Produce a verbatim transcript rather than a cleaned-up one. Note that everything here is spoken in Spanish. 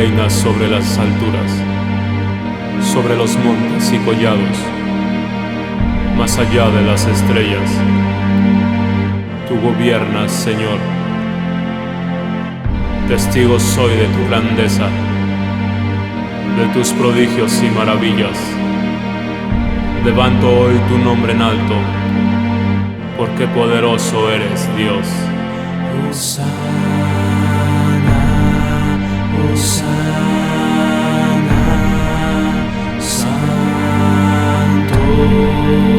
reinas sobre las alturas, sobre los montes y collados, más allá de las estrellas. Tú gobiernas, Señor. Testigo soy de tu grandeza, de tus prodigios y maravillas. Levanto hoy tu nombre en alto, porque poderoso eres, Dios. Hosana, Hosana, Santo.